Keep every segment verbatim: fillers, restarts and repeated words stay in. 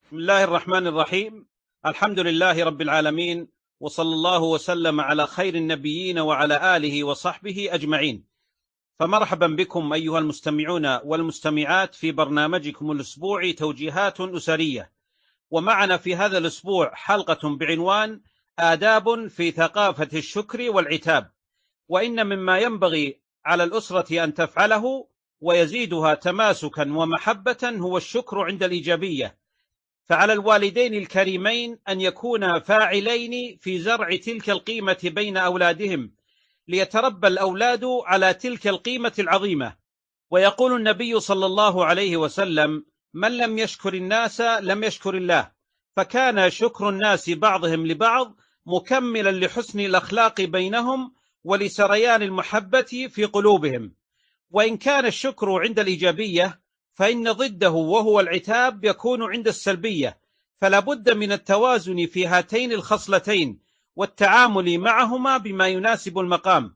بسم الله الرحمن الرحيم. الحمد لله رب العالمين، وصلى الله وسلم على خير النبيين وعلى آله وصحبه أجمعين. فمرحبا بكم أيها المستمعون والمستمعات في برنامجكم الأسبوعي توجيهات أسرية. ومعنا في هذا الأسبوع حلقة بعنوان آداب في ثقافة الشكر والعتاب. وإن مما ينبغي على الأسرة أن تفعله ويزيدها تماسكا ومحبة هو الشكر عند الإيجابية. فعلى الوالدين الكريمين أن يكونا فاعلين في زرع تلك القيمة بين أولادهم، ليتربى الأولاد على تلك القيمة العظيمة. ويقول النبي صلى الله عليه وسلم: من لم يشكر الناس لم يشكر الله. فكان شكر الناس بعضهم لبعض مكملا لحسن الأخلاق بينهم ولسريان المحبة في قلوبهم. وإن كان الشكر عند الإيجابية فإن ضده وهو العتاب يكون عند السلبية، فلا بد من التوازن في هاتين الخصلتين والتعامل معهما بما يناسب المقام.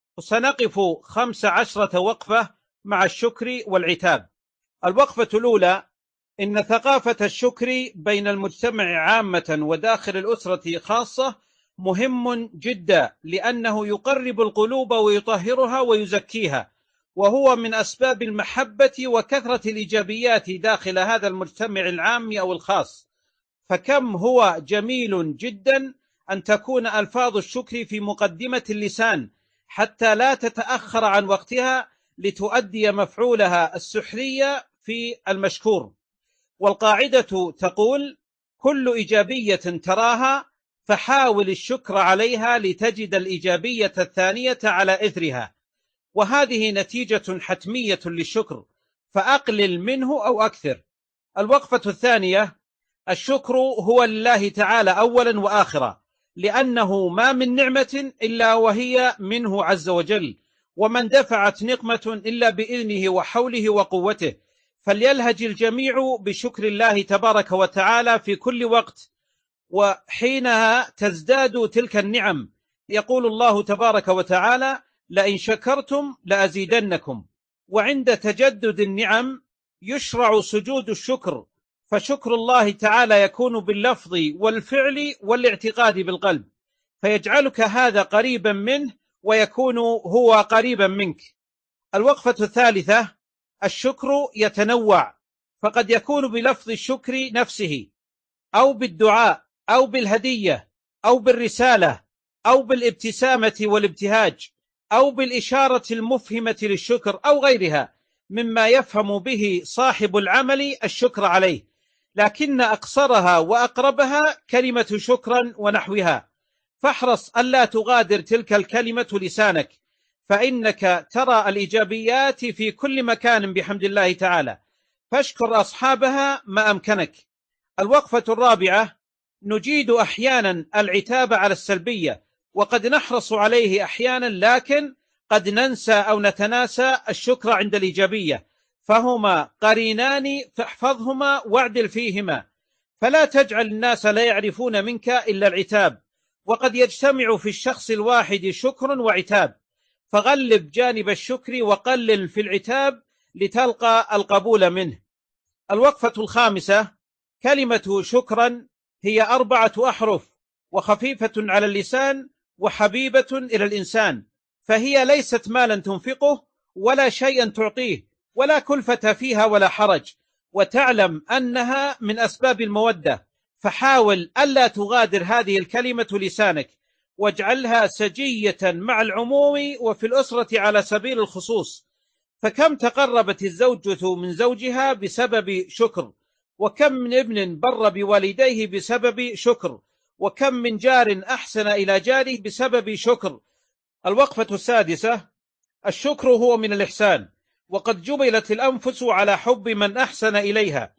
وسنقف خمس عشرة وقفة مع الشكر والعتاب. الوقفة الأولى: إن ثقافة الشكر بين المجتمع عامة وداخل الأسرة خاصة مهم جدا، لأنه يقرب القلوب ويطهرها ويزكيها، وهو من أسباب المحبة وكثرة الإيجابيات داخل هذا المجتمع العام أو الخاص. فكم هو جميل جدا أن تكون ألفاظ الشكر في مقدمة اللسان حتى لا تتأخر عن وقتها لتؤدي مفعولها السحري في المشكور. والقاعدة تقول: كل إيجابية تراها فحاول الشكر عليها لتجد الإيجابية الثانية على إثرها، وهذه نتيجة حتمية للشكر، فأقلل منه أو أكثر. الوقفة الثانية: الشكر هو لله تعالى أولا وآخرا، لأنه ما من نعمة إلا وهي منه عز وجل، ومن دفعت نقمة إلا بإذنه وحوله وقوته. فليلهج الجميع بشكر الله تبارك وتعالى في كل وقت، وحينها تزداد تلك النعم. يقول الله تبارك وتعالى: لئن شكرتم لأزيدنكم. وعند تجدد النعم يشرع سجود الشكر، فشكر الله تعالى يكون باللفظ والفعل والاعتقاد بالقلب، فيجعلك هذا قريبا منه ويكون هو قريبا منك. الوقفة الثالثة: الشكر يتنوع، فقد يكون بلفظ الشكر نفسه، أو بالدعاء، أو بالهدية، أو بالرسالة، أو بالابتسامة والابتهاج، أو بالإشارة المفهمة للشكر، أو غيرها مما يفهم به صاحب العمل الشكر عليه، لكن أقصرها وأقربها كلمة شكرا ونحوها. فاحرص ألا تغادر تلك الكلمة لسانك، فإنك ترى الإيجابيات في كل مكان بحمد الله تعالى، فاشكر أصحابها ما أمكنك. الوقفة الرابعة: نجيد أحيانا العتاب على السلبية، وقد نحرص عليه أحيانا، لكن قد ننسى أو نتناسى الشكر عند الإيجابية، فهما قرينان فاحفظهما واعدل فيهما. فلا تجعل الناس لا يعرفون منك إلا العتاب، وقد يجتمع في الشخص الواحد شكر وعتاب، فغلب جانب الشكر وقلل في العتاب لتلقى القبول منه. الوقفة الخامسة: كلمة شكرا هي أربعة أحرف، وخفيفة على اللسان، وحبيبة إلى الإنسان، فهي ليست مالا تنفقه ولا شيئا تعطيه، ولا كلفة فيها ولا حرج، وتعلم أنها من أسباب المودة. فحاول ألا تغادر هذه الكلمة لسانك، واجعلها سجية مع العموم وفي الأسرة على سبيل الخصوص. فكم تقربت الزوجة من زوجها بسبب شكر، وكم من ابن بر بوالديه بسبب شكر، وكم من جار أحسن إلى جاره بسبب شكر. الوقفة السادسة: الشكر هو من الإحسان، وقد جبلت الأنفس على حب من أحسن إليها،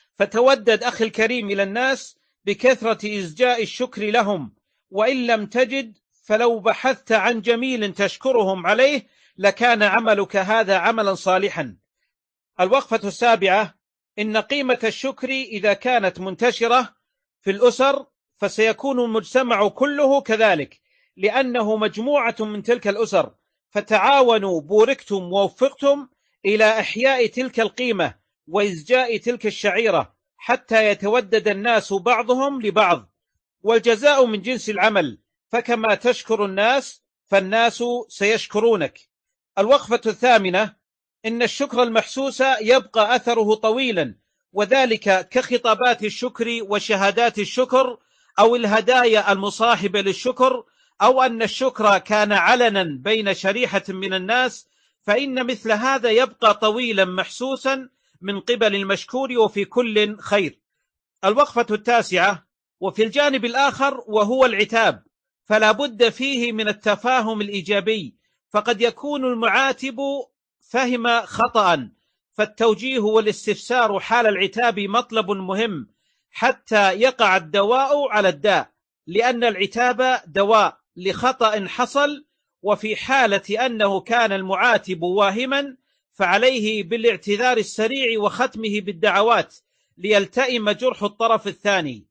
فتودد أخي الكريم إلى الناس بكثرة إزجاء الشكر لهم، وإن لم تجد فلو بحثت عن جميل تشكرهم عليه لكان عملك هذا عملا صالحا. الوقفة السابعة: إن قيمة الشكر إذا كانت منتشرة في الأسر فسيكون المجتمع كله كذلك، لأنه مجموعة من تلك الأسر، فتعاونوا بوركتم ووفقتم إلى إحياء تلك القيمة وإزجاء تلك الشعيرة، حتى يتودد الناس بعضهم لبعض، والجزاء من جنس العمل، فكما تشكر الناس فالناس سيشكرونك. الوقفة الثامنة: إن الشكر المحسوس يبقى أثره طويلا، وذلك كخطابات الشكر وشهادات الشكر أو الهدايا المصاحبة للشكر، أو أن الشكر كان علنا بين شريحة من الناس، فإن مثل هذا يبقى طويلا محسوسا من قبل المشكور وفي كل خير. الوقفة التاسعة: وفي الجانب الآخر وهو العتاب، فلا بد فيه من التفاهم الإيجابي، فقد يكون المعاتب فهم خطأ، فالتوجيه والاستفسار حال العتاب مطلب مهم حتى يقع الدواء على الداء، لأن العتاب دواء لخطأ حصل، وفي حالة أنه كان المعاتب واهما فعليه بالاعتذار السريع وختمه بالدعوات ليلتئم جرح الطرف الثاني.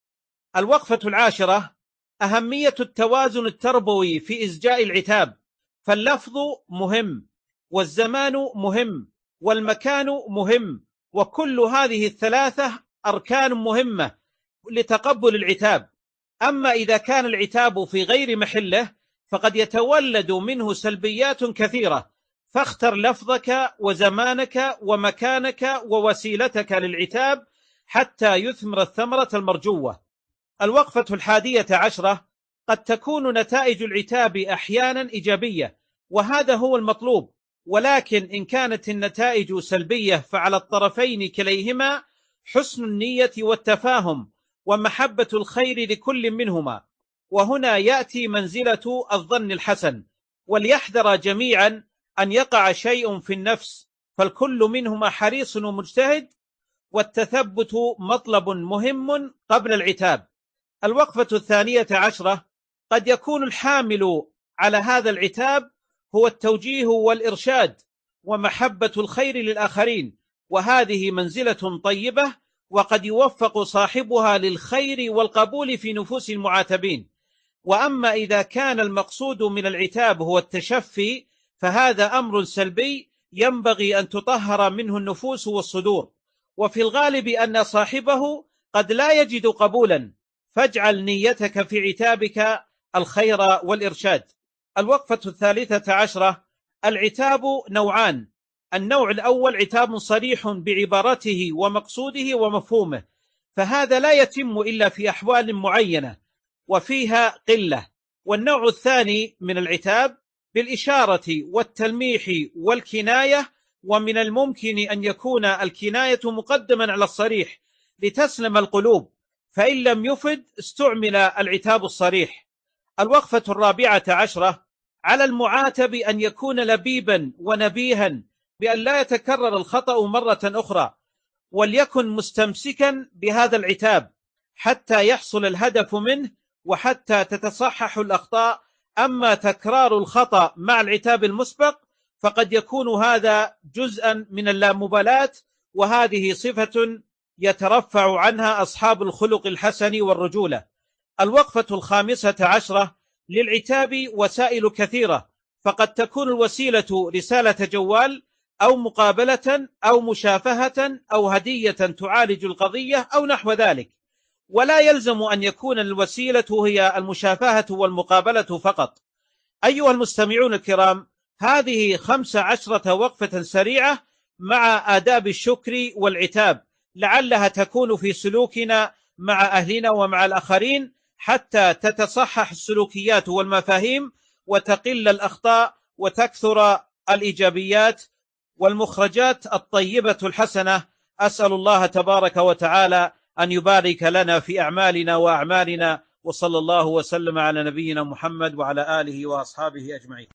الوقفة العاشرة: أهمية التوازن التربوي في إزجاء العتاب، فاللفظ مهم، والزمان مهم، والمكان مهم، وكل هذه الثلاثة أركان مهمة لتقبل العتاب. أما إذا كان العتاب في غير محله فقد يتولد منه سلبيات كثيرة، فاختر لفظك وزمانك ومكانك ووسيلتك للعتاب حتى يثمر الثمرة المرجوة. الوقفة الحادية عشرة: قد تكون نتائج العتاب أحيانا إيجابية، وهذا هو المطلوب، ولكن إن كانت النتائج سلبية فعلى الطرفين كليهما حسن النية والتفاهم ومحبة الخير لكل منهما، وهنا يأتي منزلة الظن الحسن. وليحذر جميعا أن يقع شيء في النفس، فالكل منهما حريص ومجتهد، والتثبت مطلب مهم قبل العتاب. الوقفة الثانية عشرة: قد يكون الحامل على هذا العتاب هو التوجيه والإرشاد ومحبة الخير للآخرين، وهذه منزلة طيبة، وقد يوفق صاحبها للخير والقبول في نفوس المعاتبين. وأما إذا كان المقصود من العتاب هو التشفي فهذا أمر سلبي ينبغي أن تطهر منه النفوس والصدور، وفي الغالب أن صاحبه قد لا يجد قبولا، فاجعل نيتك في عتابك الخير والإرشاد. الوقفة الثالثة عشرة: العتاب نوعان: النوع الأول عتاب صريح بعبارته ومقصوده ومفهومه، فهذا لا يتم إلا في أحوال معينة وفيها قلة. والنوع الثاني من العتاب بالإشارة والتلميح والكناية، ومن الممكن أن يكون الكناية مقدما على الصريح لتسلم القلوب، فإن لم يفد استعمل العتاب الصريح. الوقفة الرابعة عشرة: على المعاتب أن يكون لبيبا ونبيها بأن لا يتكرر الخطأ مرة أخرى، وليكن مستمسكا بهذا العتاب حتى يحصل الهدف منه وحتى تتصحح الأخطاء. أما تكرار الخطأ مع العتاب المسبق فقد يكون هذا جزءا من اللامبالاة، وهذه صفة يترفع عنها أصحاب الخلق الحسن والرجولة. الوقفة الخامسة عشرة: للعتاب وسائل كثيرة، فقد تكون الوسيلة رسالة جوال أو مقابلة أو مشافهة أو هدية تعالج القضية أو نحو ذلك، ولا يلزم أن يكون الوسيلة هي المشافهة والمقابلة فقط. أيها المستمعون الكرام، هذه خمس عشرة وقفة سريعة مع آداب الشكر والعتاب، لعلها تكون في سلوكنا مع أهلنا ومع الآخرين حتى تتصحح السلوكيات والمفاهيم وتقل الأخطاء وتكثر الإيجابيات والمخرجات الطيبة الحسنة. أسأل الله تبارك وتعالى أن يبارك لنا في أعمالنا وأعمالنا، وصلى الله وسلم على نبينا محمد وعلى آله وأصحابه أجمعين.